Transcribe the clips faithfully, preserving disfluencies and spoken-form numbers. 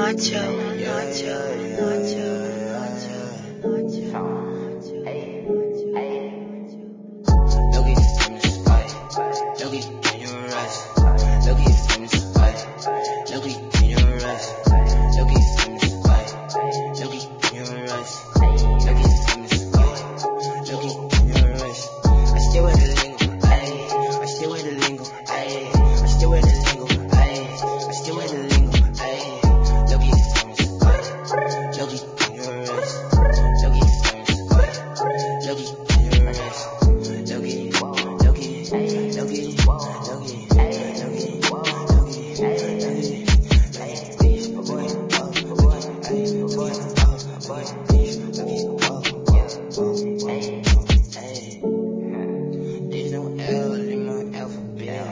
Nacho, Nacho, Nacho, Nacho. Loki famous, ay. Loki dangerous. Loki famous, ay. Loki dangerous. Loki famous, ay. Loki dangerous. Loki famous, ay. Loki dangerous. I still wear the lingo, ay. I still wear the lingo, ay. I still wear the lingo, ay. I still wear the lingo, ay. Loki famous, ay. Loki dangerous. Loki famous, ay. Loki dangerous. Loki, Loki, Loki, Loki, Loki, Loki, Loki, beef, boy, oh, boy, ay, boy, oh, boy, beef, Loki, oh, oh, ay. There's no L in my alphabet.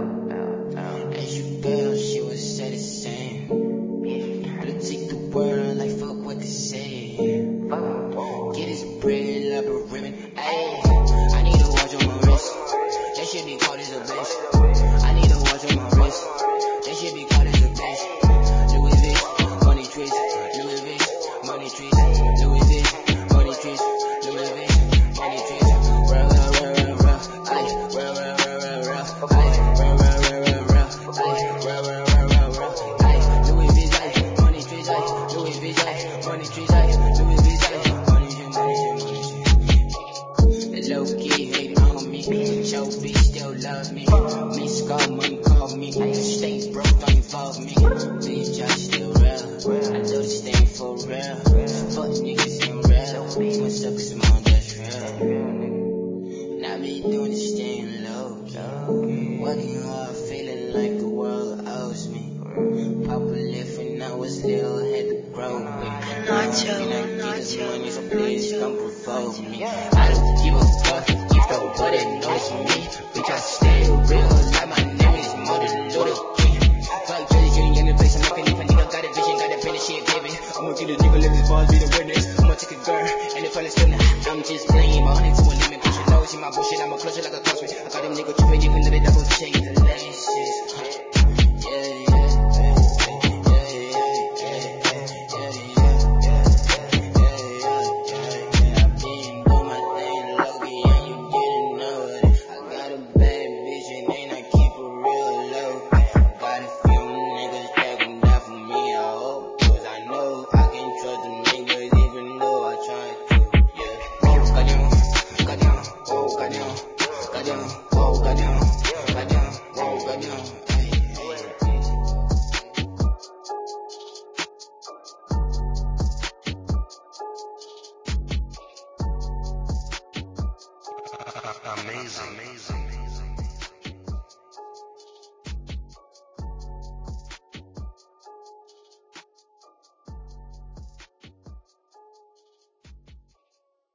As you girl, she would say the same. But take the word like fuck what they say. Get his bread like a ribbon, ayy. I need a watch on my wrist. That shit be called as a bitch. I need a watch on my wrist. That shit be called as a bitch. Louis V, money trees. Louis V, money trees. Louis V, money trees. Louis V, money trees. Rah rah rah rah rah. Ay, rah rah rah rah rah. Ay, rah rah rah rah rah. Ay, rah rah rah rah rah. Ay, Louis V, ay, money trees. Ay, Louis V, ay, money trees. Ay, Louis V, ay, money trees, money trees, money trees. The low key hating on me. Your bitch still love me. Miss call, money call me. Stay broke, don't involve me. Bitch, I still real. I do this thing for real. Fuck niggas ain't real. What's up, small, that's real. And I be doing this thing low. Working hard, feeling like the world owes me. Papa left when I was little, had to grow with me. Nacho, And I get this Nacho, money, so please don't provoke me. I don't give a fuck if nobody knows me. Bitch, I stay real, like my name is Martin Luther King. Fuck Jay, getting in the place, I'm not gonna if a nigga got a vision, got a pen and shit, baby. I'ma get a nigga, let his balls be the witness. I'ma take a girl, and if I let still I'm just playing, my honey to a limit. Push your nose in my bullshit, I'ma close it like a cosmic. I got them niggas tripping, even though they double check the laces. Yeah, yeah. Amazing. Amazing.